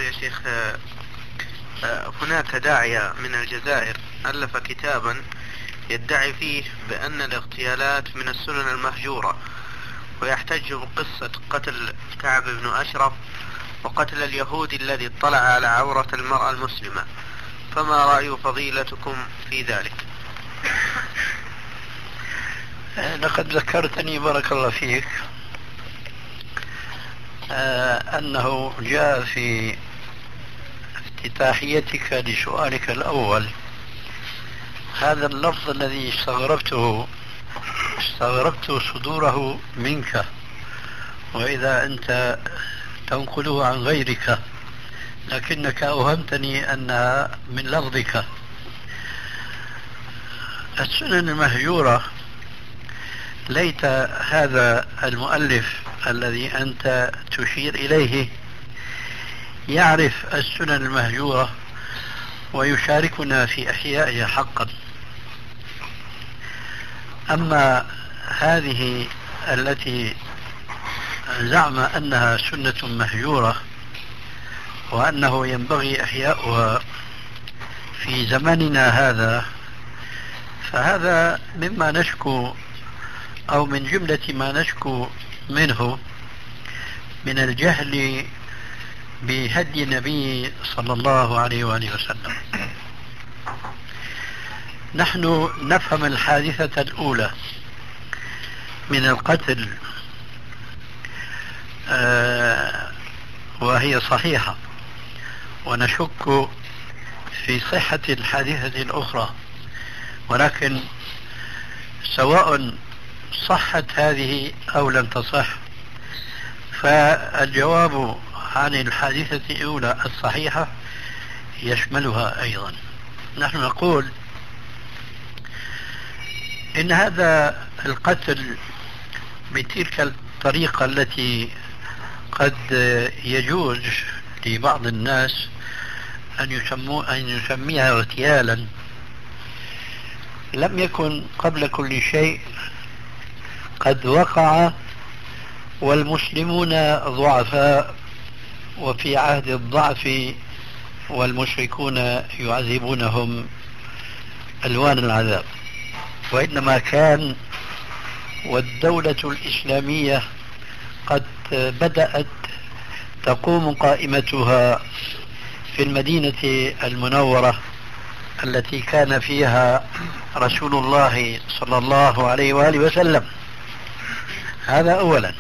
يا شيخ، هناك داعية من الجزائر ألف كتابا يدعي فيه بأن الاغتيالات من السنن المهجورة، ويحتج بقصة قتل كعب بن أشرف وقتل اليهودي الذي اطلع على عورة المرأة المسلمة، فما رأي فضيلتكم في ذلك؟ لقد ذكرتني بارك الله فيك أنه جاء في افتتاحيتك لسؤالك الأول هذا اللفظ الذي استغربت صدوره منك، وإذا أنت تنقله عن غيرك، لكنك أوهمتني أنها من لفظك. السنن المهجورة، ليت هذا المؤلف الذي أنت تشير إليه يعرف السنن المهجورة ويشاركنا في إحيائها حقا. أما هذه التي زعم أنها سنة مهجورة وأنه ينبغي إحياؤها في زماننا هذا، فهذا مما نشكو أو من جملة ما نشكو منه من الجهل بهدي النبي صلى الله عليه وآله وسلم. نحن نفهم الحادثة الأولى من القتل وهي صحيحة، ونشك في صحة الحادثة الأخرى، ولكن سواء صحت هذه أو لم تصح، فالجواب عن الحادثة الأولى الصحيحة يشملها أيضا. نحن نقول إن هذا القتل بتلك الطريقة التي قد يجوز لبعض الناس أن يسميها اغتيالا، لم يكن قبل كل شيء قد وقع والمسلمون ضعفاء وفي عهد الضعف، والمشركون يعذبونهم ألوان العذاب، وإنما كان والدولة الإسلامية قد بدأت تقوم قائمتها في المدينة المنورة التي كان فيها رسول الله صلى الله عليه وآله وسلم. هذا أولا.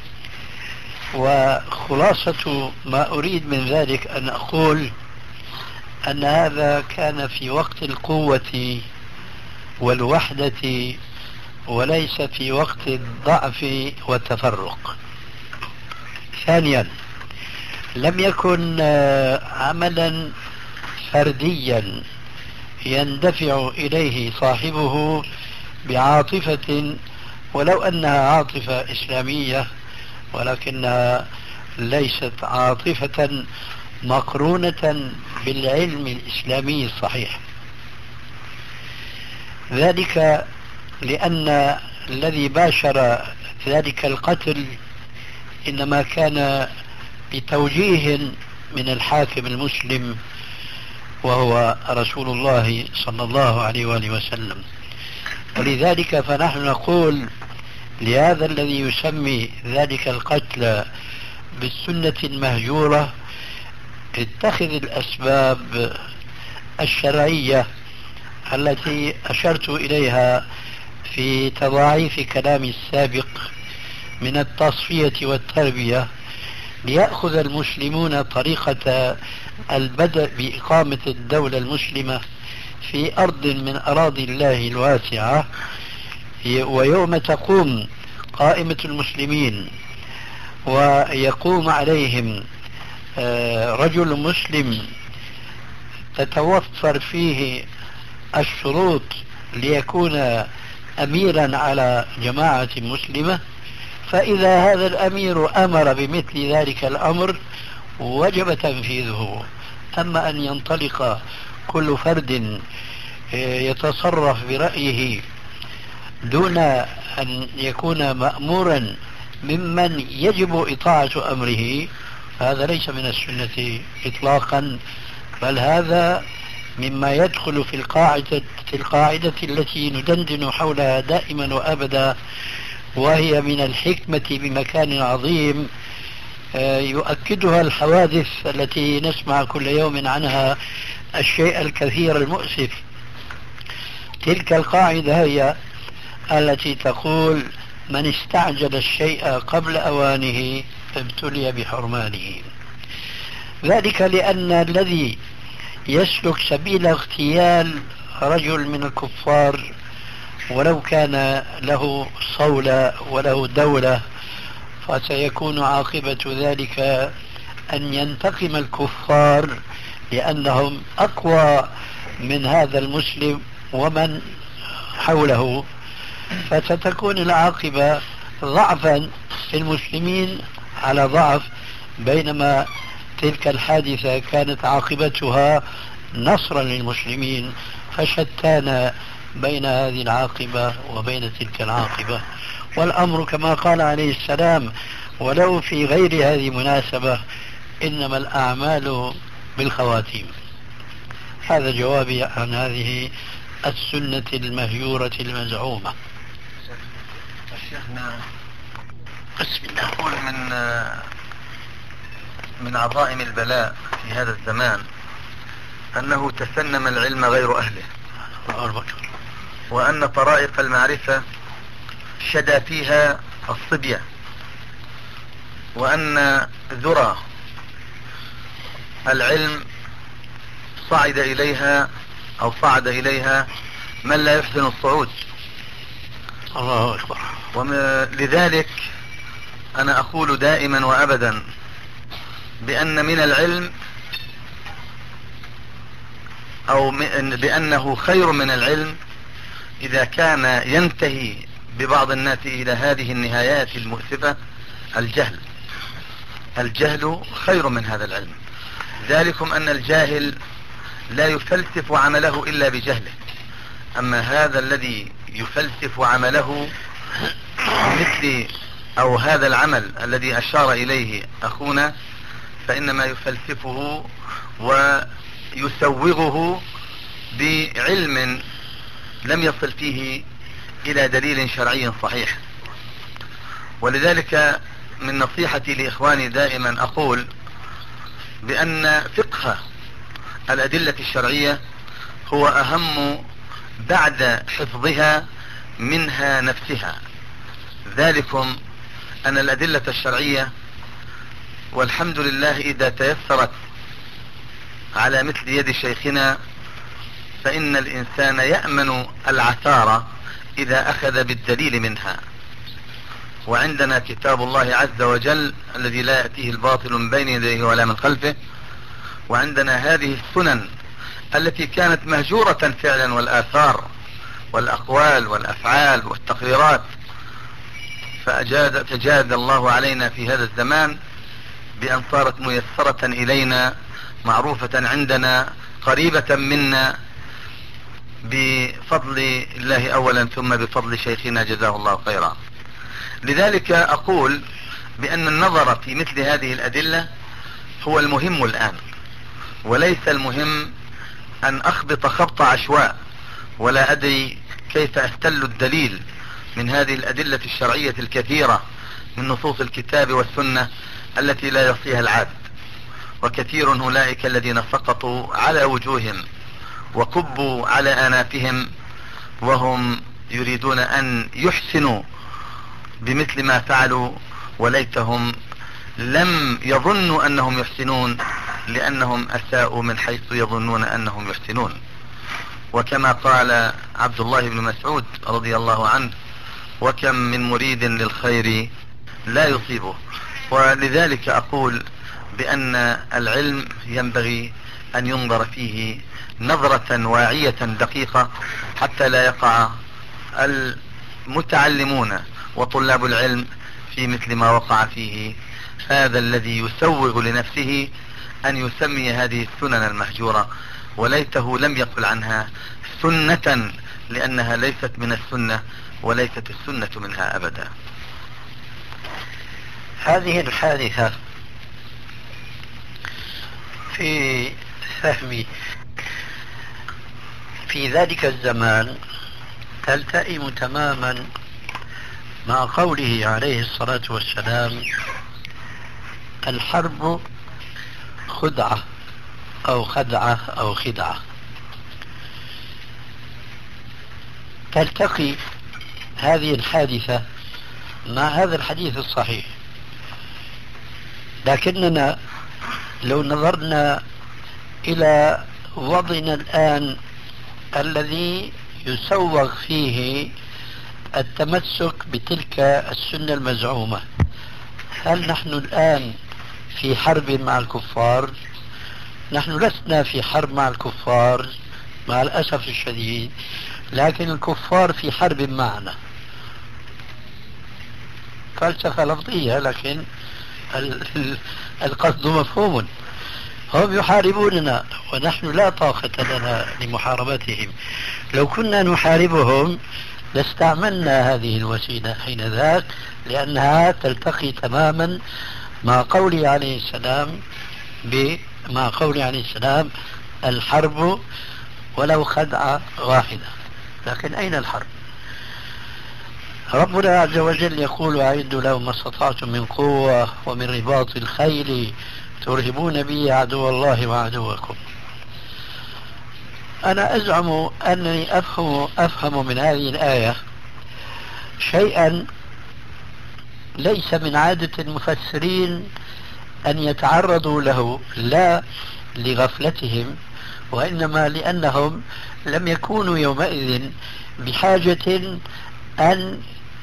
وخلاصة ما أريد من ذلك أن أقول أن هذا كان في وقت القوة والوحدة وليس في وقت الضعف والتفرق. ثانيا، لم يكن عملا فرديا يندفع إليه صاحبه بعاطفة، ولو أنها عاطفة إسلامية، ولكنها ليست عاطفة مقرونة بالعلم الإسلامي الصحيح. ذلك لأن الذي باشر ذلك القتل إنما كان بتوجيه من الحاكم المسلم وهو رسول الله صلى الله عليه وآله وسلم. ولذلك فنحن نقول لهذا الذي يسمي ذلك القتل بالسنة المهجورة اتخذ الأسباب الشرعية التي أشرت إليها في تضاعيف كلامي السابق من التصفية والتربية، ليأخذ المسلمون طريقة البدء بإقامة الدولة المسلمة في أرض من أراضي الله الواسعة. ويوم تقوم قائمة المسلمين ويقوم عليهم رجل مسلم تتوفر فيه الشروط ليكون أميرا على جماعة مسلمة، فإذا هذا الأمير أمر بمثل ذلك الأمر وجب تنفيذه. أما أن ينطلق كل فرد يتصرف برأيه دون أن يكون مأمورا ممن يجب إطاعة أمره، هذا ليس من السنة إطلاقا، بل هذا مما يدخل في القاعدة التي ندندن حولها دائما وأبدا، وهي من الحكمة بمكان عظيم يؤكدها الحوادث التي نسمع كل يوم عنها الشيء الكثير المؤسف. تلك القاعدة هي التي تقول: من استعجل الشيء قبل أوانه ابتلي بحرمانه. ذلك لأن الذي يسلك سبيل اغتيال رجل من الكفار ولو كان له صولة وله دولة، فسيكون عاقبة ذلك أن ينتقم الكفار لأنهم أقوى من هذا المسلم ومن حوله، فستكون العاقبة ضعفا في المسلمين على ضعف، بينما تلك الحادثة كانت عاقبتها نصرا للمسلمين. فشتان بين هذه العاقبة وبين تلك العاقبة، والأمر كما قال عليه السلام: ولو في غير هذه المناسبة إنما الأعمال بالخواتيم. هذا جوابي عن هذه السنة المهجورة المزعومة. شيخنا بسم الله، أقول من عظائم البلاء في هذا الزمان أنه تسنم العلم غير أهله، وأن طرائق المعرفة شدا فيها الصبية، وأن ذرى العلم صعد إليها من لا يحسن الصعود. الله أكبر. لذلك أنا أقول دائما وأبدا بأن من العلم أو بأنه خير من العلم إذا كان ينتهي ببعض الناس إلى هذه النهايات المؤسفة: الجهل خير من هذا العلم. ذلكم أن الجاهل لا يفلسف عمله إلا بجهله، أما هذا الذي يفلسف عمله مثل أو هذا العمل الذي أشار إليه أخونا، فإنما يفلسفه ويسوغه بعلم لم يصل فيه إلى دليل شرعي صحيح. ولذلك من نصيحتي لإخواني دائما أقول بأن فقه الأدلة الشرعية هو أهم بعد حفظها منها نفسها. ذلكم أن الأدلة الشرعية والحمد لله إذا تيسرت على مثل يد شيخنا فإن الإنسان يأمن العثار إذا أخذ بالدليل منها. وعندنا كتاب الله عز وجل الذي لا يأتيه الباطل من بين يديه ولا من خلفه، وعندنا هذه السنن التي كانت مهجورة فعلا، والآثار والأقوال والأفعال والتقريرات، فجاد الله علينا في هذا الزمان بأن صارت ميسرة إلينا، معروفة عندنا، قريبة منا، بفضل الله أولا ثم بفضل شيخنا جزاه الله خيرا. لذلك أقول بأن النظر في مثل هذه الأدلة هو المهم الآن، وليس المهم أن أخبط خبط عشواء ولا أدري كيف أستل الدليل من هذه الأدلة الشرعية الكثيرة من نصوص الكتاب والسنة التي لا يصيها العاد. وكثير أولئك الذين سقطوا على وجوههم وكبوا على آنافهم وهم يريدون أن يحسنوا بمثل ما فعلوا، وليتهم لم يظنوا أنهم يحسنون لأنهم أساءوا من حيث يظنون أنهم يحسنون. وكما قال عبد الله بن مسعود رضي الله عنه: وكم من مريد للخير لا يصيبه. ولذلك أقول بأن العلم ينبغي أن ينظر فيه نظرة واعية دقيقة حتى لا يقع المتعلمون وطلاب العلم في مثل ما وقع فيه هذا الذي يسوغ لنفسه أن يسمي هذه السنن المهجورة، وليته لم يقل عنها سنة، لأنها ليست من السنة وليست السنة منها أبدا. هذه الحادثة في فهمي في ذلك الزمان تلتئم تماما مع قوله عليه الصلاة والسلام: الحرب خدعة أو خدعة أو خدعة. تلتقي هذه الحادثة مع هذا الحديث الصحيح، لكننا لو نظرنا إلى وضعنا الآن الذي يسوغ فيه التمسك بتلك السنة المزعومة، هل نحن الآن في حرب مع الكفار؟ نحن لسنا في حرب مع الكفار مع الأسف الشديد، لكن الكفار في حرب معنا. فلسفة لفظية لكن القصد مفهوم. هم يحاربوننا ونحن لا طاقة لنا لمحاربتهم. لو كنا نحاربهم لاستعملنا هذه الوسيلة حين ذاك، لأنها تلتقي تماما مع قوله عليه السلام الحرب ولو خدعة واحدة. لكن أين الحرب؟ ربنا عز وجل يقول: أعدوا لهم ما استطعتم من قوة ومن رباط الخيل ترهبون به عدو الله وعدوكم. أنا أزعم أنني أفهم من هذه الآية شيئا ليس من عادة المفسرين أن يتعرضوا له، لا لغفلتهم وإنما لأنهم لم يكونوا يومئذ بحاجة أن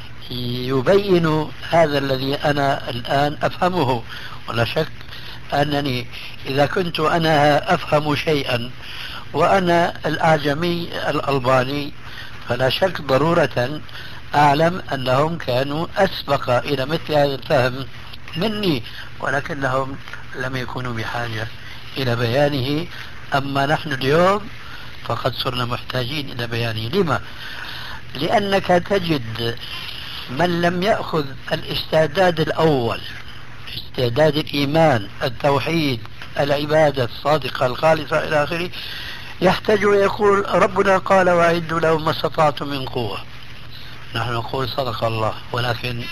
يبينوا هذا الذي أنا الآن أفهمه. ولا شك أنني إذا كنت أنا أفهم شيئا وأنا الأعجمي الألباني فلا شك ضرورة أعلم أنهم كانوا أسبق إلى مثل هذا الفهم مني، ولكنهم لم يكونوا بحاجة إلى بيانه. أما نحن اليوم فقد صرنا محتاجين إلى بيانه. لما؟ لأنك تجد من لم يأخذ الاستعداد الأول، استعداد الإيمان، التوحيد، العبادة الصادقة الخالصة إلى آخره، يحتاج ويقول: ربنا قال وأعدوا لهم ما استطعتم من قوة. نحن نقول صدق الله، ولكن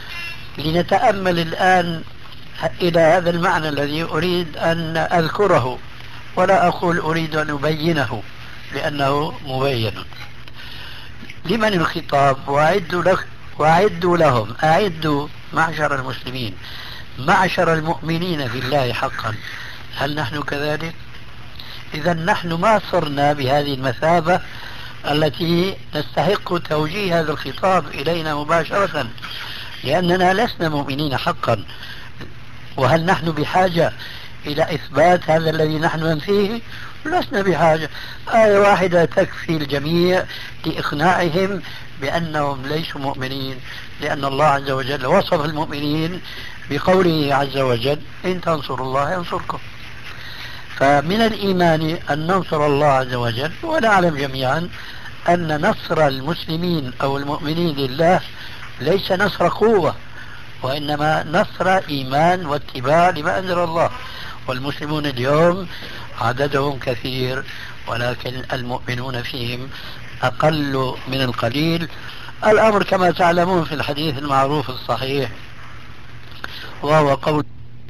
لنتأمل الآن إلى هذا المعنى الذي أريد أن أذكره، ولا أقول أريد أن أبينه لأنه مبين. لمن الخطاب؟ وأعدوا لهم. أعدوا معشر المسلمين، معشر المؤمنين بالله حقا. هل نحن كذلك؟ إذا نحن ما صرنا بهذه المثابة التي نستحق توجيه هذا الخطاب إلينا مباشرة، لأننا لسنا مؤمنين حقا. وهل نحن بحاجة إلى إثبات هذا الذي نحن ننفيه؟ لسنا بحاجة. آية واحدة تكفي الجميع لإقناعهم بأنهم ليسوا مؤمنين، لأن الله عز وجل وصف المؤمنين بقوله عز وجل: إن تنصروا الله ينصركم. فمن الإيمان أن ننصر الله عز وجل، ونعلم جميعا أن نصر المسلمين أو المؤمنين لله ليس نصر قوة، وإنما نصر إيمان واتباع لما أنزل الله. والمسلمون اليوم عددهم كثير، ولكن المؤمنون فيهم أقل من القليل. الأمر كما تعلمون في الحديث المعروف الصحيح، وهو قول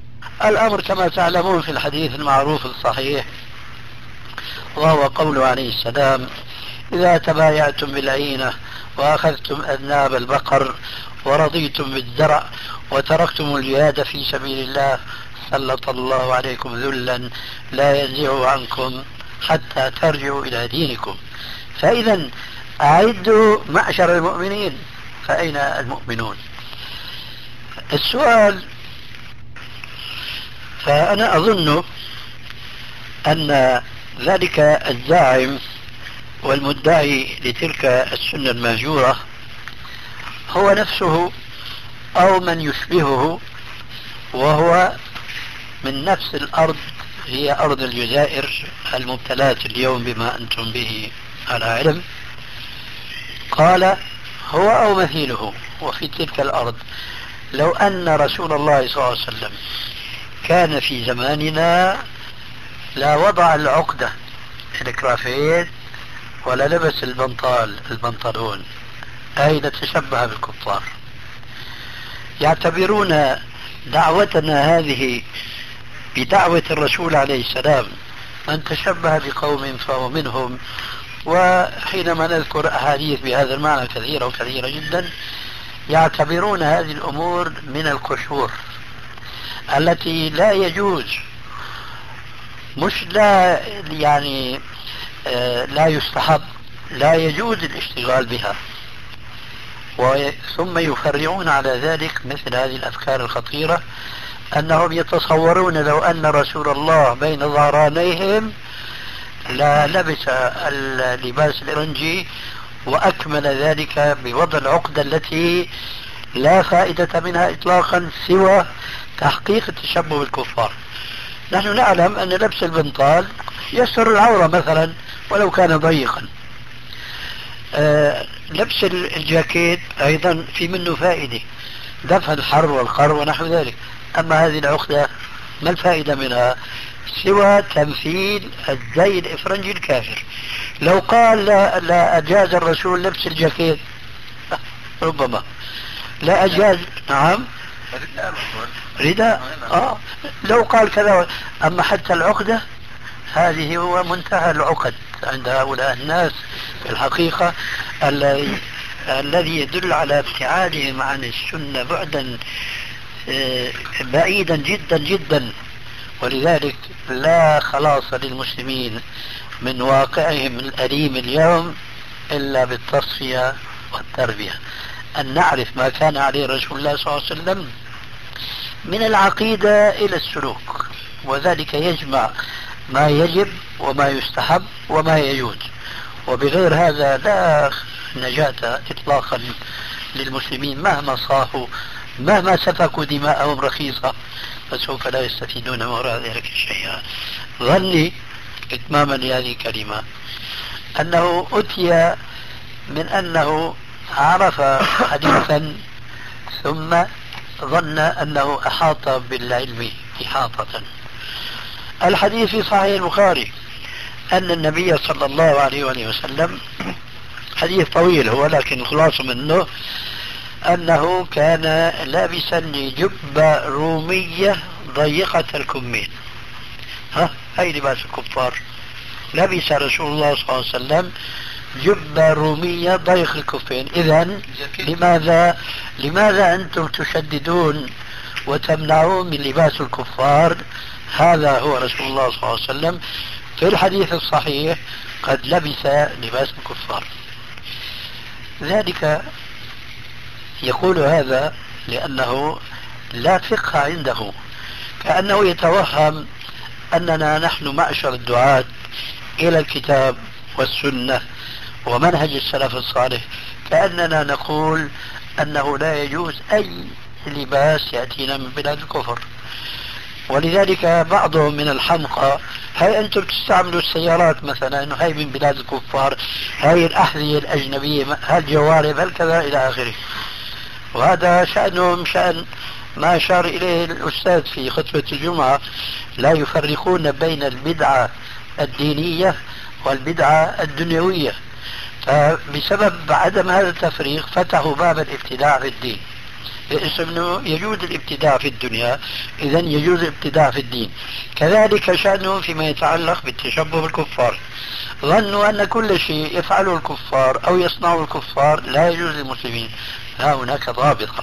قوله عليه السلام: إذا تبايعتم بالعينة وأخذتم أذناب البقر ورضيتم بالزرع وتركتم الجهاد في سبيل الله سلط الله عليكم ذلا لا ينزعه عنكم حتى ترجعوا إلى دينكم. فإذا أعدوا معشر المؤمنين، فأين المؤمنون؟ السؤال، فأنا أظن أن ذلك الزاعم والمدعي لتلك السنة المهجورة هو نفسه أو من يشبهه، وهو من نفس الأرض، هي أرض الجزائر المبتلاة اليوم بما أنتم به على علم. قال هو أو مثيله: وفي تلك الأرض لو أن رسول الله صلى الله عليه وسلم كان في زماننا لا وضع العقدة الكرافيت ولا لبس البنطلون أين تشبه بالكفار. يعتبرون دعوتنا هذه بدعوة الرسول عليه السلام، من تشبه بقوم فهو منهم. وحينما نذكر أحاديث بهذا المعنى كثيرة وكثيرة جدا، يعتبرون هذه الأمور من القشور التي لا يجوز، مش لا يعني لا يستحب، لا يجوز الاشتغال بها. ثم يفرعون على ذلك مثل هذه الأفكار الخطيرة، أنهم يتصورون لو أن رسول الله بين ظهرانيهم لا لبس اللباس الإرنجي وأكمل ذلك بوضع العقدة التي لا فائدة منها إطلاقا سوى تحقيق التشبه بالكفار. نحن نعلم أن لبس البنطال يستر العورة مثلا ولو كان ضيقا. لبس الجاكيت أيضا في منه فائدة، دفع الحر والقر ونحو ذلك. أما هذه العقدة ما الفائدة منها سوى تمثيل الزي الإفرنجي الكافر. لو قال لا أجاز الرسول لبس الجاكيت ربما لا أجاز. نعم رداء لو قال كذا. أما حتى العقدة هذه هو منتهى العقد عند هؤلاء الناس في الحقيقة، الذي يدل على ابتعادهم عن السنة بعدا بعيدا جدا جدا. ولذلك لا خلاص للمسلمين من واقعهم الأليم اليوم إلا بالتصفية والتربية، أن نعرف ما كان عليه رسول الله صلى الله عليه وسلم من العقيدة إلى السلوك، وذلك يجمع ما يجب وما يستحب وما يجوز. وبغير هذا لا نجاة إطلاقا للمسلمين، مهما صاحوا مهما سفكوا دماءهم رخيصة فسوف لا يستفيدون من وراء ذلك شيئا. ظني إتماما لهذه الكلمة أنه أتي من أنه عرف حديثا ثم ظن أنه أحاط بالعلم إحاطة. الحديث في صحيح البخاري أن النبي صلى الله عليه وسلم، حديث طويل هو لكن الخلاصة منه أنه كان لابسا جبة رومية ضيقة الكمين. هاي لباس الكفار. لبس رسول الله صلى الله عليه وسلم جبة رومية ضيق الكفين. إذن لماذا أنتم تشددون وتمنعون من لباس الكفار؟ هذا هو رسول الله صلى الله عليه وسلم في الحديث الصحيح قد لبس لباس الكفار. ذلك يقول هذا لأنه لا فقه عنده، كأنه يتوهم أننا نحن معشر الدعاة إلى الكتاب والسنة ومنهج السلف الصالح، كأننا نقول أنه لا يجوز أي لباس يأتينا من بلاد الكفر. ولذلك بعضهم من الحمقى، هاي أنتم تستعملوا السيارات مثلا إنه هاي من بلاد الكفار، هاي الأحذية الأجنبية، هاي الجوارب، هاي كذا إلى آخره. وهذا شأنهم شأن ما أشار إليه الأستاذ في خطبة الجمعة، لا يفرقون بين البدعة الدينية والبدعة الدنيوية. فبسبب عدم هذا التفريق فتحوا باب الابتداع في الدين، انه يجوز الابتداع في الدنيا اذا يجوز الابتداع في الدين. كذلك شأنهم فيما يتعلق بالتشبه بالكفار، ظنوا ان كل شيء يفعله الكفار او يصنعه الكفار لا يجوز للمسلمين. ها هناك ضابطة،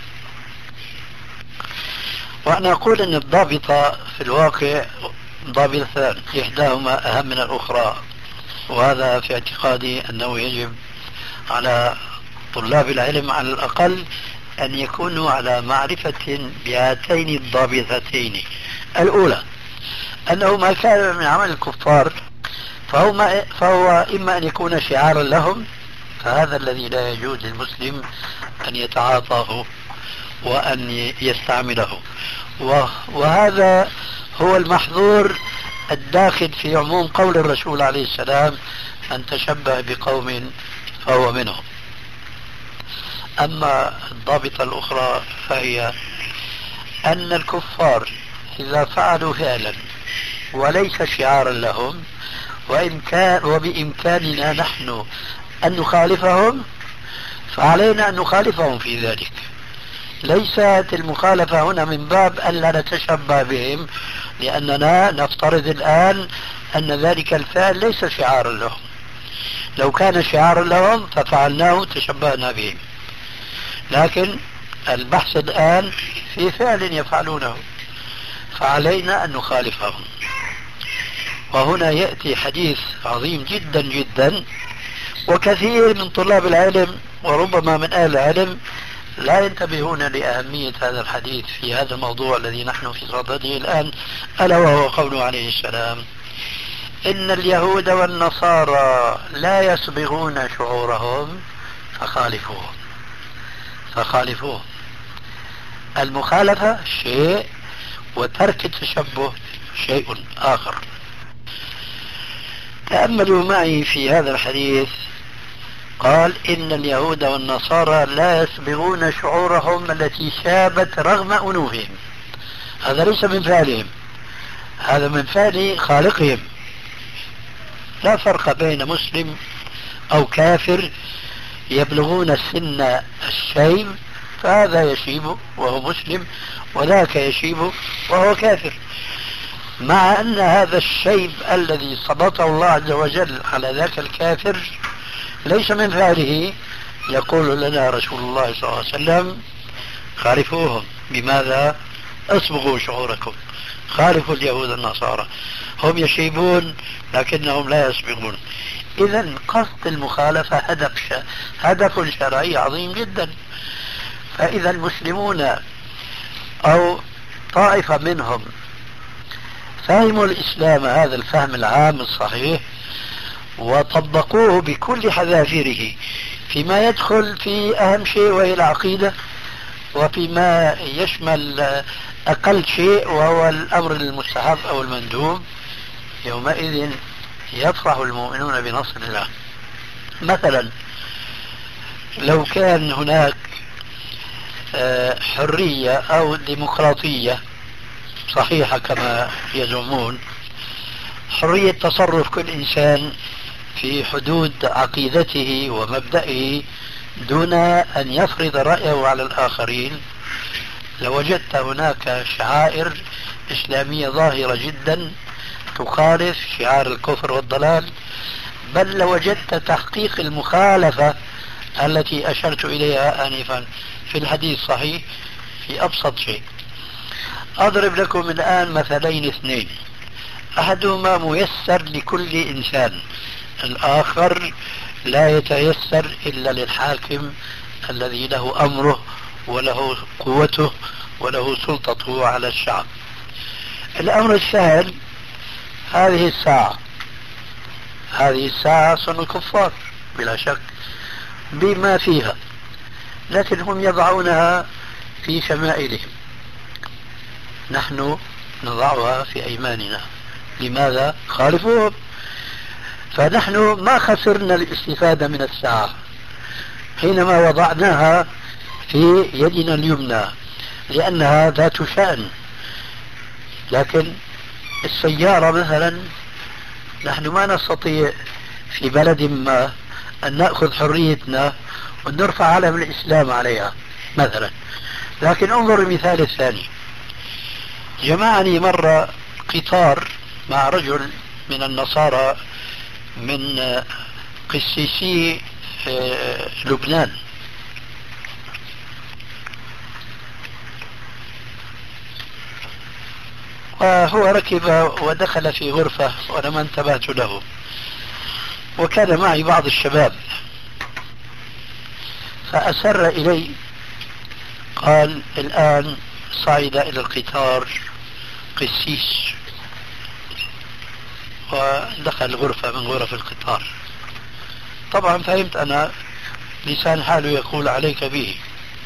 وانا اقول ان الضابطة في الواقع ضابطتان، احداهما اهم من الاخرى، وهذا في اعتقادي انه يجب على طلاب العلم على الاقل أن يكونوا على معرفة بهاتين الضابطتين. الأولى أنه ما كان من عمل الكفار فهو إما أن يكون شعارا لهم، فهذا الذي لا يجوز للمسلم أن يتعاطاه وأن يستعمله، وهذا هو المحظور الداخل في عموم قول الرسول عليه السلام: من تشبه بقوم فهو منهم. أما الضابطة الأخرى فهي أن الكفار إذا فعلوا فعلا وليس شعارا لهم، وبإمكاننا نحن أن نخالفهم، فعلينا أن نخالفهم في ذلك. ليست المخالفة هنا من باب ألا نتشبه بهم، لأننا نفترض الآن أن ذلك الفعل ليس شعارا لهم. لو كان شعارا لهم ففعلناه تشبهنا بهم، لكن البحث الآن في فعل يفعلونه، فعلينا أن نخالفهم. وهنا يأتي حديث عظيم جدا جدا، وكثير من طلاب العلم وربما من أهل العلم لا ينتبهون لأهمية هذا الحديث في هذا الموضوع الذي نحن في صدده الآن، ألا وهو قوله عليه السلام: إن اليهود والنصارى لا يسبغون شعورهم فخالفوهم. المخالفة شيء، وترك التشبه شيء آخر. تأملوا معي في هذا الحديث، قال: إن اليهود والنصارى لا يسبغون شعورهم التي شابت رغم أنوفهم. هذا ليس من فعلهم، هذا من فعل خالقهم. لا فرق بين مسلم أو كافر يبلغون سن الشيب، فهذا يشيب وهو مسلم، وذاك يشيب وهو كافر، مع أن هذا الشيب الذي سبطه الله عز وجل على ذاك الكافر ليس من فعله. يقول لنا رسول الله صلى الله عليه وسلم: خالفوهم. بماذا؟ اصبغوا شعوركم، خالفوا اليهود النصارى، هم يشيبون لكنهم لا يصبغون. إذا قصد المخالفة هدف شرعي عظيم جدا. فإذا المسلمون أو طائفة منهم فهموا الإسلام هذا الفهم العام الصحيح، وطبقوه بكل حذافيره فيما يدخل في أهم شيء وهي العقيدة، وفيما يشمل أقل شيء وهو الأمر المستحب أو المندوب، يومئذ يفرح المؤمنون بنصر الله. مثلا لو كان هناك حرية أو ديمقراطية صحيحة كما يزعمون، حرية تصرف كل إنسان في حدود عقيدته ومبدئه دون أن يفرض رأيه على الآخرين، لوجدت هناك شعائر إسلامية ظاهرة جدا تخالف شعار الكفر والضلال، بل لوجدت تحقيق المخالفة التي أشرت إليها آنفا في الحديث الصحيح في أبسط شيء. أضرب لكم الآن مثلين اثنين، أحدهما ميسر لكل إنسان، الآخر لا يتيسر إلا للحاكم الذي له أمره وله قوته وله سلطته على الشعب. الأمر السهل: هذه الساعة صنع الكفار بلا شك بما فيها، لكن هم يضعونها في شمائلهم، نحن نضعها في أيماننا. لماذا؟ خالفوهم. فنحن ما خسرنا الاستفادة من الساعة حينما وضعناها في يدنا اليمنى لأنها ذات شأن، لكن السيارة مثلا نحن ما نستطيع في بلد ما أن نأخذ حريتنا ونرفع علم الإسلام عليها مثلا. لكن انظر المثال الثاني: جمعني مرة قطار مع رجل من النصارى من قسيسي لبنان، وهو ركب ودخل في غرفة وأنا ما انتبهت له، وكان معي بعض الشباب، فأسر إلي قال: الآن صعد إلى القطار قسيس ودخل غرفة من غرف القطار. طبعا فهمت أنا لسان حاله يقول عليك به،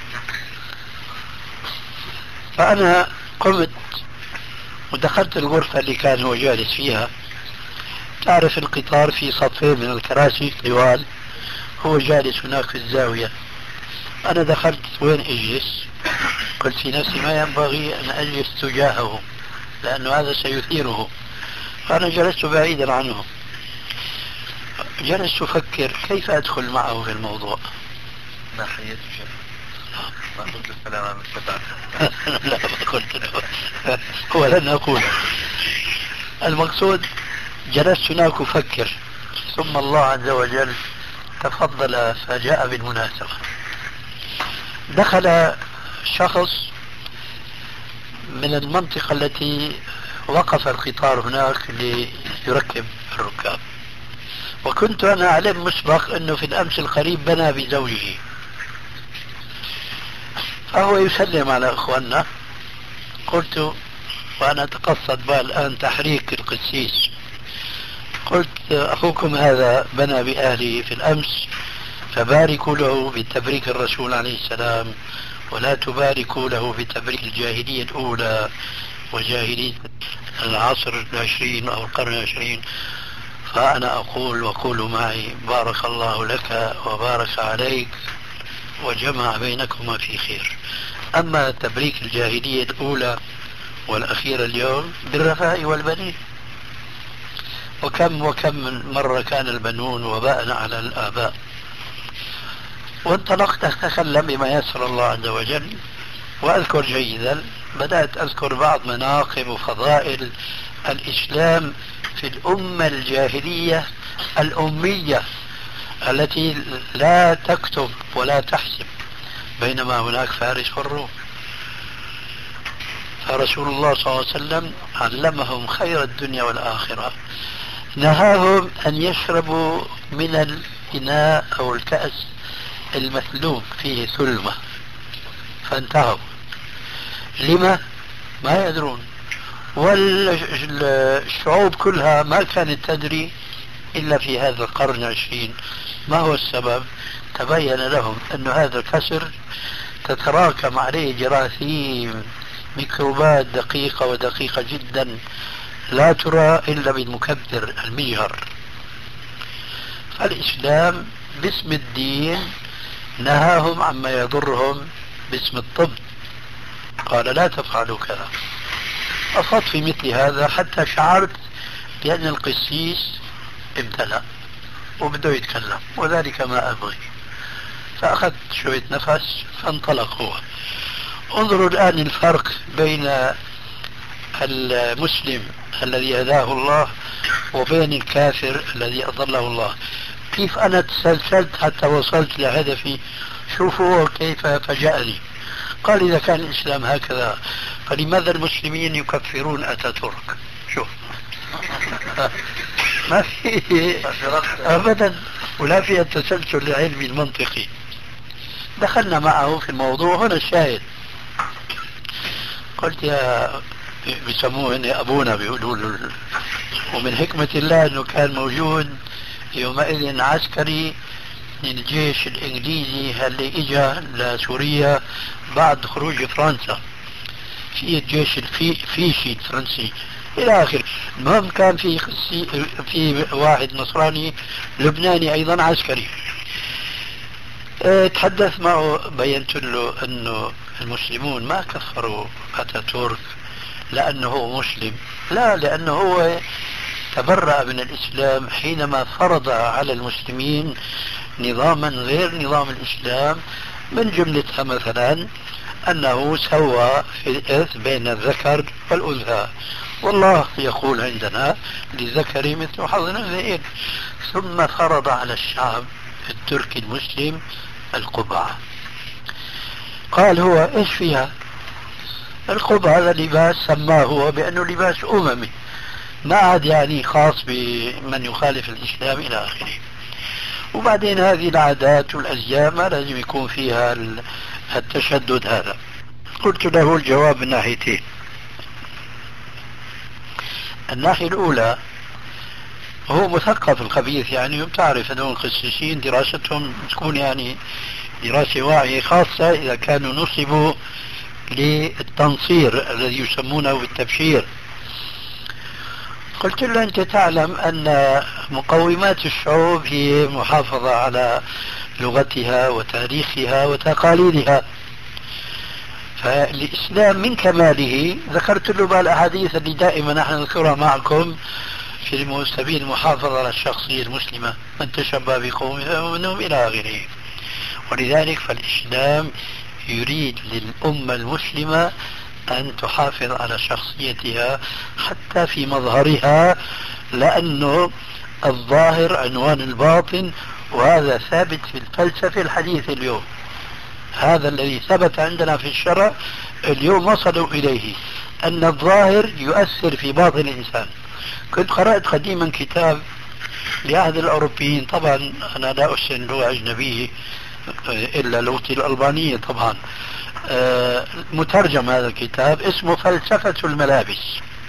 فأنا قمت ودخلت الغرفة اللي كان هو جالس فيها. تعرف القطار في صفين من الكراسي طوال، هو جالس هناك في الزاوية. أنا دخلت وين أجلس؟ قلت في نفسي ما ينبغي أن أجلس تجاهه لأنه هذا سيثيره، فأنا جلست بعيدا عنه، جلست أفكر كيف أدخل معه في الموضوع. ما حييت شيخ؟ ما قلت السلام على المستفاد. لا ما قلت له، هو لن أقول. المقصود جلست هناك أفكر، ثم الله عز وجل تفضل فجاء بالمناسبة. دخل شخص من المنطقة التي وقف القطار هناك ليركب الركاب، وكنت أنا أعلم مسبق أنه في الأمس القريب بنى بزوجه، فهو يسلم على إخواننا. قلت وأنا أتقصد بقى الآن تحريك القسيس، قلت أخوكم هذا بنى بأهله في الأمس، فباركوا له بتبريك الرسول عليه السلام، ولا تباركوا له بتبريك الجاهلية الأولى وجاهلية العصر العشرين أو القرن العشرين. فأنا أقول وقولوا معي: بارك الله لك وبارك عليك وجمع بينكما في خير. أما تبريك الجاهلية الأولى والأخيرة اليوم بالرفاء والبنين، وكم من مرة كان البنون وباء على الآباء. وانطلقت أتكلم بما يسر الله عز وجل، وأذكر جيدا، بدأت أذكر بعض مناقب وفضائل الإسلام في الأمة الجاهلية الأمية التي لا تكتب ولا تحسب، بينما هناك فارس والروم. فرسول الله صلى الله عليه وسلم علمهم خير الدنيا والآخرة، نهاهم أن يشربوا من الإناء أو الكأس المثلوب فيه ثلمة، فانتهوا. لما؟ ما يدرون. والشعوب كلها ما كانت تدري إلا في هذا القرن العشرين. ما هو السبب؟ تبين لهم أن هذا الكسر تتراكم عليه جراثيم، ميكروبات دقيقة ودقيقة جدا لا ترى إلا بالمكبر المجهر. فالإسلام باسم الدين نهاهم عما يضرهم باسم الطب، قال لا تفعلوا كذا. أخذت في مثل هذا حتى شعرت بأن القسيس امتلأ وبده يتكلم، وذلك ما أبغي. فأخذت شوية نفس فانطلق هو. انظروا الآن الفرق بين المسلم الذي هداه الله وبين الكافر الذي أضله الله. كيف أنا تسلسلت حتى وصلت لهدفي. شوفوا كيف فجأني. قال: إذا كان الإسلام هكذا فلماذا المسلمين يكفرون أتاتورك؟ شوف ما في أبدا، ولا في التسلسل العلمي المنطقي. دخلنا معه في الموضوع. هنا الشاهد، قلت يا بيسموه أبونا بيقولوا له، ومن حكمة الله أنه كان موجود يومئذ عسكري من الجيش الإنجليزي اللي إجا لسوريا بعد خروج فرنسا، في الجيش الفيشي الفرنسي إلى آخر. المهم كان في واحد نصراني لبناني أيضا عسكري. تحدث معه، بينت له أنه المسلمون ما كفروا أتاتورك لأنه هو مسلم، لا، لأنه هو تبرأ من الإسلام حينما فرض على المسلمين نظاما غير نظام الإسلام، من جملتها مثلا أنه سوى في الإرث بين الذكر والأنثى، والله يقول عندنا للذكر مثل حظ الأنثيين. ثم فرض على الشعب التركي المسلم القبعة. قال هو إيش فيها؟ القبعة هذا لباس سماه هو بأنه لباس أممي، ما عاد يعني خاص بمن يخالف الإسلام إلى آخره. وبعدين هذه العادات والأزياء ما لازم يكون فيها التشدد هذا. قلت له الجواب من ناحيتين. الناحية الأولى، هو مثقف الخبيث، يعني بتعرف أنه القسيسين دراستهم تكون يعني دراسة واعية، خاصة إذا كانوا نصبوا للتنصير الذي يسمونه بالتبشير. قلت له أنت تعلم أن مقومات الشعوب هي محافظة على لغتها وتاريخها وتقاليدها، فالإسلام من كماله ذكرت له بالأحاديث اللي دائما نحن نذكرها معكم في سبيل المحافظة على الشخصية المسلمة، من تشبه بقوم فمنهم إلى آخره. ولذلك فالإسلام يريد للأمة المسلمة أن تحافظ على شخصيتها حتى في مظهرها، لأنه الظاهر عنوان الباطن، وهذا ثابت في الفلسفة الحديث اليوم. هذا الذي ثبت عندنا في الشرع اليوم وصلوا إليه، أن الظاهر يؤثر في باطن الإنسان. كنت قرأت قديما كتاب لأحد الأوروبيين، طبعا أنا لا أحسن لغة أجنبية إلا لغتي الألبانية طبعا، مترجم هذا الكتاب اسمه فلسفة الملابس.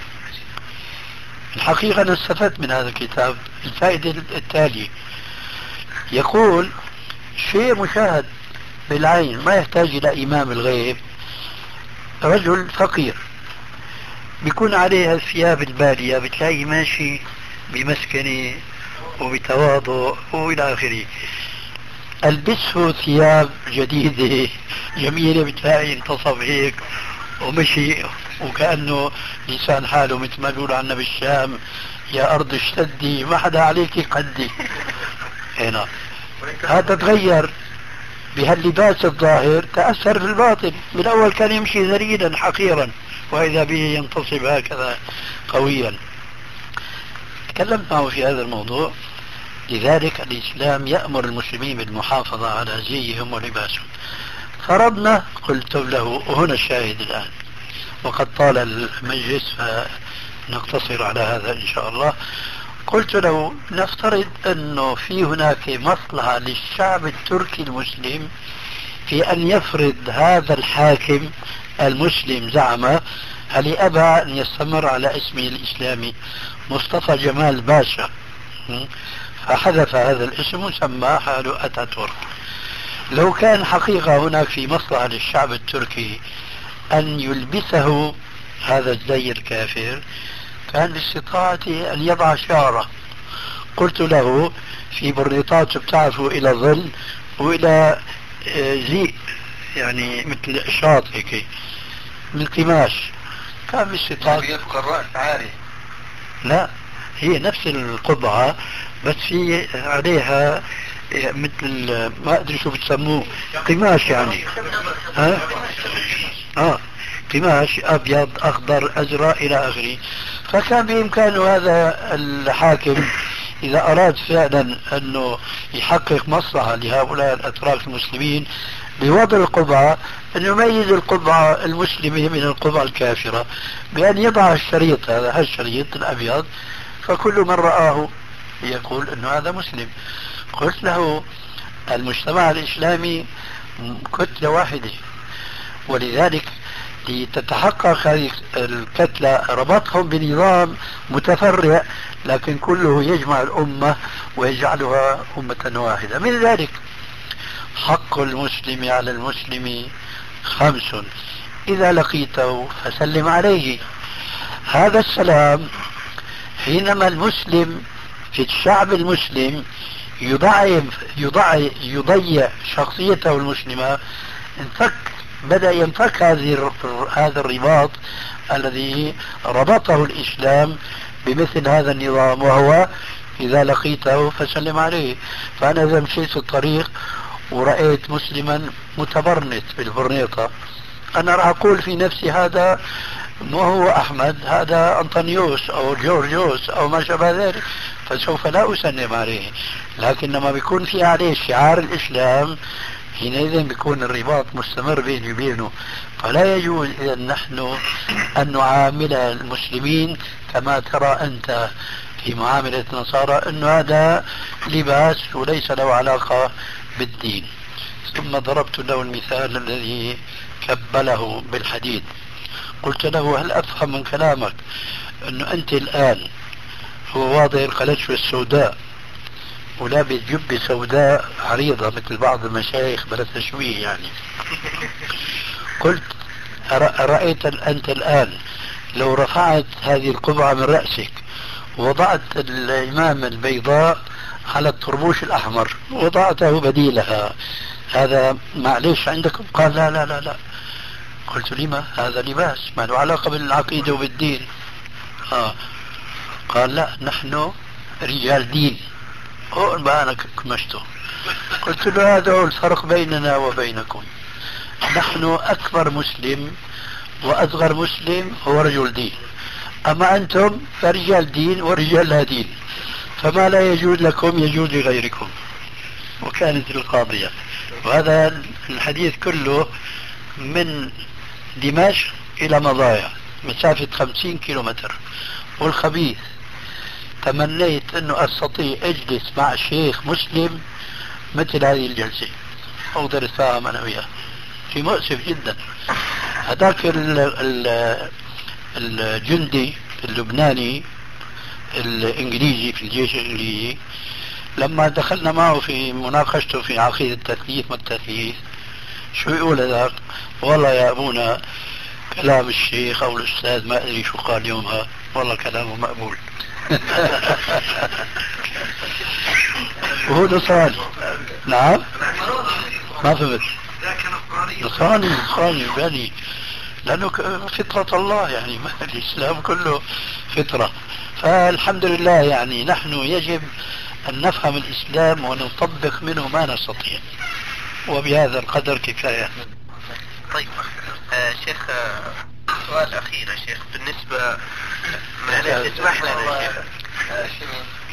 الحقيقة أنا استفدت من هذا الكتاب الفائدة التالية: يقول شيء مشاهد بالعين ما يحتاج إلى إمام الغيب، رجل فقير بيكون عليه الثياب البالية، بتلاقي ماشي بمسكنة وبتواضع وإلى آخره، ألبسه ثياب جديدة جميلة بتلاقي انتصب هيك ومشي وكأنه لسان حاله مثل ما بيقولوا عنا بالشام: يا أرض اشتدي ما حدا عليك قدي. هنا هذا تغير بهاللباس الظاهر، تأثر في الباطن. بالأول كان يمشي ذليلا حقيرا، وإذا به ينتصب هكذا قويا. تكلمت معه في هذا الموضوع. لذلك الإسلام يأمر المسلمين بالمحافظة على زيهم ولباسهم. فرضنا، قلت له، وهنا الشاهد الآن وقد طال المجلس فنقتصر على هذا إن شاء الله. قلت له نفترض أنه في هناك مصلحة للشعب التركي المسلم في أن يفرض هذا الحاكم المسلم زعم هل أبى أن يستمر على اسمه الإسلامي مصطفى جمال باشا، فحذف هذا الاسم وسمى حاله أتاتورك. لو كان حقيقة هناك في مصلحة للشعب التركي أن يلبسه هذا الزي الكافر، كان باستطاعته أن يضع شعره. قلت له في برنيطات بتعرفوا إلى ظل وإلى زي يعني مثل شاط هيك من قماش، كان باستطاعته يبقى الرأس عاري. لا، هي نفس القبعة بس في عليها مثل ما أدري شو بتسموه، قماش يعني، قماش أبيض أخضر أزرق إلى آخره. فكان بإمكانه هذا الحاكم إذا أراد فعلا أنه يحقق مصلحة لهؤلاء الأتراك المسلمين بوضع القبعة، أن يميز القبعة المسلمة من القبعة الكافرة بأن يضع الشريط، هذا الشريط الأبيض، فكل من رآه يقول أنه هذا مسلم. قلت له المجتمع الإسلامي كتلة واحدة، ولذلك لتتحقق هذه الكتلة ربطهم بنظام متفرع لكن كله يجمع الأمة ويجعلها أمة واحدة. من ذلك حق المسلم على المسلم 5: إذا لقيته فسلم عليه. هذا السلام حينما المسلم في الشعب المسلم يضيع شخصيته المسلمة، بدأ ينفك هذا الرباط الذي ربطه الإسلام بمثل هذا النظام، وهو إذا لقيته فسلم عليه. فأنا إذا مشيت الطريق ورأيت مسلما متبرنت بالبرنيطة، أنا راح أقول في نفسي هذا ما هو أحمد، هذا أنطونيوس أو جورجيوس أو ما شابه ذلك، فسوف لا أسلم عليه. لكن لما بيكون في عليه شعار الإسلام حينئذ بيكون الرباط مستمر بيني وبينه. فلا يجوز إذا نحن أن نعامل المسلمين كما ترى أنت في معاملة النصارى، أن هذا لباس وليس له علاقة بالدين. ثم ضربت له المثال الذي كبله بالحديد. قلت له هل أفهم من كلامك أنه أنت الآن هو واضع القلشة السوداء ولابس جبة سوداء عريضة مثل بعض المشايخ بلا تشويه يعني. قلت أرأيت أنت الآن لو رفعت هذه القبعة من رأسك ووضعت الإمامة البيضاء على الطربوش الأحمر وضعته بديلها، هذا معليش عندكم؟ قال لا لا لا لا، قلت لما؟ هذا لباس ما له علاقة بالعقيدة وبالدين. قال لا، نحن رجال دين. بقى أنا كمشته. قلت له هذا هو الفرق بيننا وبينكم، نحن أكبر مسلم وأصغر مسلم هو رجل دين، أما أنتم فرجال دين ورجال لا دين، فما لا يجوز لكم يجوز لغيركم. وكانت القاضية. وهذا الحديث كله من دمشق إلى مضايا مسافة 50 كيلومتر. والخبيث تمنيت أنه أستطيع أجلس مع شيخ مسلم مثل هذه الجلسة، أقدر أتفاهم أنا وياه. في مؤسف جدا. هذاك الجندي اللبناني الإنجليزي في الجيش الإنجليزي، لما دخلنا معه في مناقشته في عقيدة التثليث ما التثليث، شو يقول هذاك؟ والله يا أبونا كلام الشيخ أو الأستاذ ما أدري شو قال يومها، والله كلامه مقبول. وهو نصراني. نعم ما فهمت. نصراني يعني لأنه فطرة الله، يعني الإسلام كله فطرة. فالحمد لله يعني نحن يجب أن نفهم الإسلام ونطبق منه ما نستطيع، وبهذا القدر كفاية. طيب شيخ، سؤال أخير يا شيخ، بالنسبة تسمح لنا يا شيخ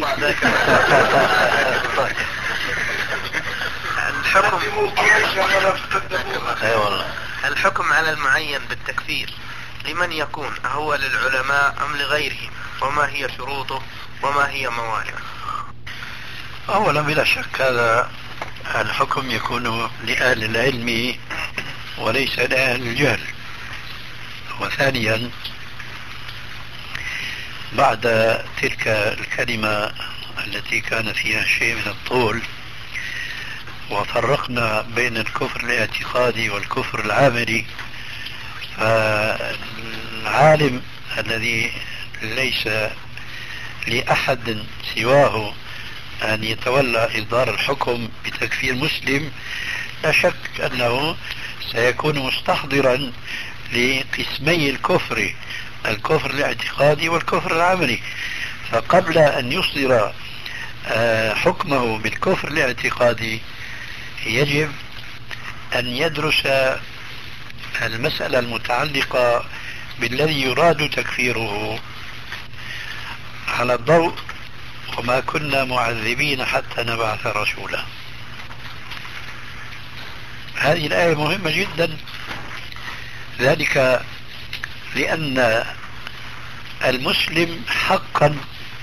الحكم على المعين بالتكفير لمن يكون؟ هو للعلماء أم لغيرهم؟ وما هي شروطه وما هي موانعه؟ أولا بلا شك هذا الحكم يكون لأهل العلم وليس لأهل الجهل. وثانيا بعد تلك الكلمة التي كان فيها شيء من الطول وفرقنا بين الكفر الاعتقادي والكفر العملي، فالعالم الذي ليس لأحد سواه أن يتولى إصدار الحكم بتكفير مسلم لا شك أنه سيكون مستحضرا لقسمي الكفر، الكفر الاعتقادي والكفر العملي. فقبل أن يصدر حكمه بالكفر الاعتقادي يجب أن يدرس المسألة المتعلقة بالذي يراد تكفيره على الضوء وما كنا معذبين حتى نبعث رسولا. هذه الآية مهمة جدا، ذلك لأن المسلم حقا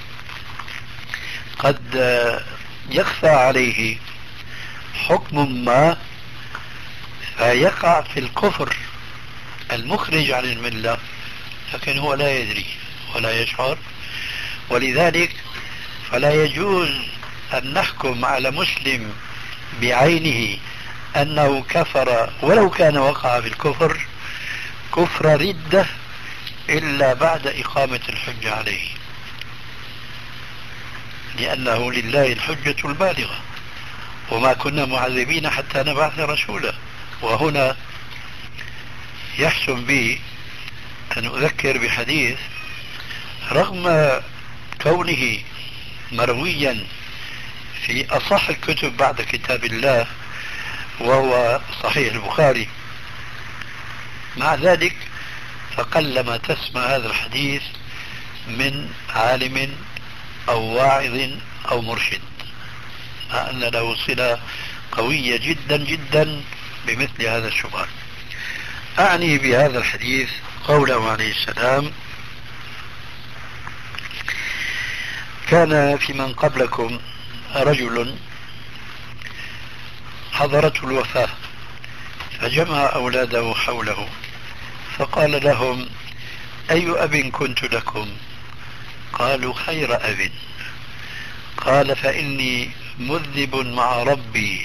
قد يخفى عليه حكم ما فيقع في الكفر المخرج عن الملة، لكن هو لا يدري ولا يشعر. ولذلك فلا يجوز أن نحكم على مسلم بعينه أنه كفر ولو كان وقع في الكفر كفر ردة إلا بعد إقامة الحجة عليه، لأنه لله الحجة البالغة وما كنا معذبين حتى نبعث رسولا. وهنا يحسن بي أن أذكر بحديث رغم كونه مرويا في أصح الكتب بعد كتاب الله وهو صحيح البخاري، مع ذلك فقلما تسمع هذا الحديث من عالم أو واعظ أو مرشد، مع أن له صلة قوية جدا جدا بمثل هذا الشبهات. أعني بهذا الحديث قوله عليه السلام: كان في من قبلكم رجل حضرته الوفاة فجمع أولاده حوله فقال لهم: أي أب كنت لكم؟ قالوا: خير أب. قال: فإني مذنب مع ربي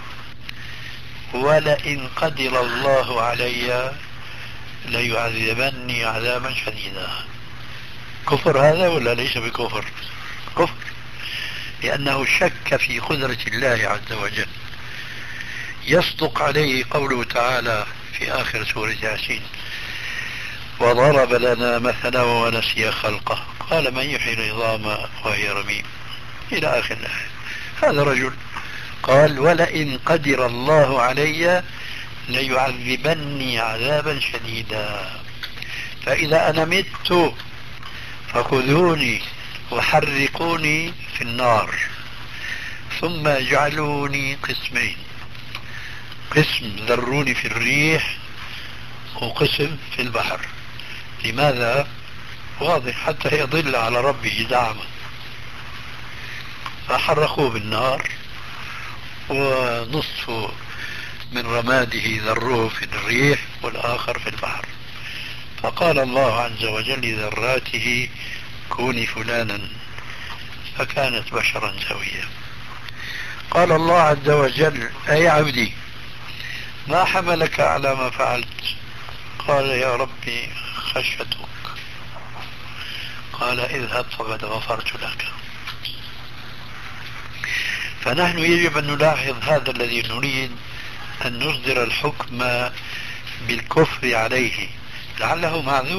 ولئن قدر الله علي ليعذبني عذابا شديدا. كفر هذا ولا ليس بكفر؟ كفر، لأنه شك في قدرة الله عز وجل. يصدق عليه قوله تعالى: في آخر سورة ياسين: وضرب لنا مثلا ونسي خلقه قال من يحيي العظام وهي رميم إلى آخر الآية. هذا رجل قال: ولئن قدر الله علي ليعذبني عذابا شديدا، فإذا أنا مت فخذوني وحرقوني في النار ثم اجعلوني قسمين، قسم ذروني في الريح وقسم في البحر. لماذا؟ واضح، حتى يضل على ربه زعما. فحرقوه بالنار ونصف من رماده ذروه في الريح والآخر في البحر. فقال الله عز وجل لذراته: كوني فلانا، فكانت بشرا سويا. قال الله عز وجل: أي عبدي ما حملك على ما فعلت؟ قال: يا ربي خشيتك. قال: اذهب فقد غفرت لك. فنحن يجب أن نلاحظ هذا الذي نريد أن نصدر الحكم بالكفر عليه، لعله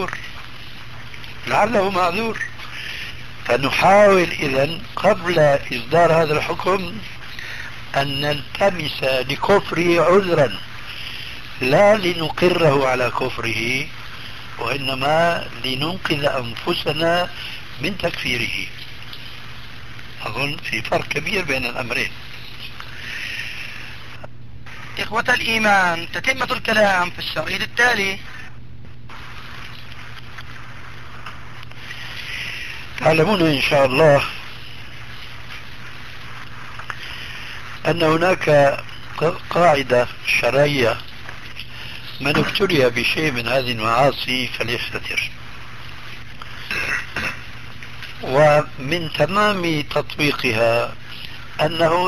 معذور. فنحاول إذن قبل إصدار هذا الحكم أن نلتمس لكفره عذرا، لا لنقره على كفره، وإنما لننقذ أنفسنا من تكفيره. أظن في فرق كبير بين الأمرين. إخوة الإيمان، تتمة الكلام في الشريط التالي. تعلمون إن شاء الله أن هناك قاعدة شرعية: من ابتلي بشيء من هذه المعاصي فليستتر. ومن تمام تطبيقها أنه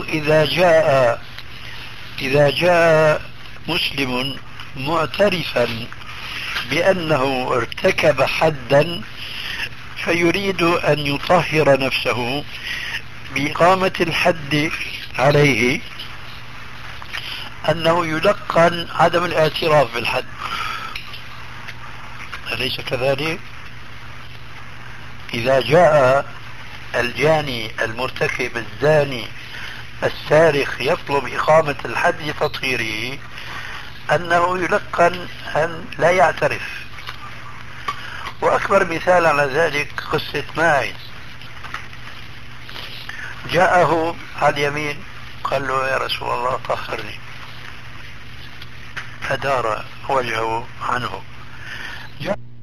إذا جاء مسلم معترفا بأنه ارتكب حدا فيريد أن يطهر نفسه بإقامة الحد عليه، أنه يلقن عدم الاعتراف بالحد. أليس كذلك؟ إذا جاء الجاني المرتكب الزاني السارق يطلب إقامة الحد لتطهيره، أنه يلقن أن لا يعترف. وأكبر مثال على ذلك قصة ماعز. جاءه على اليمين قال له: يا رسول الله طهرني، فدار وجهه عنه.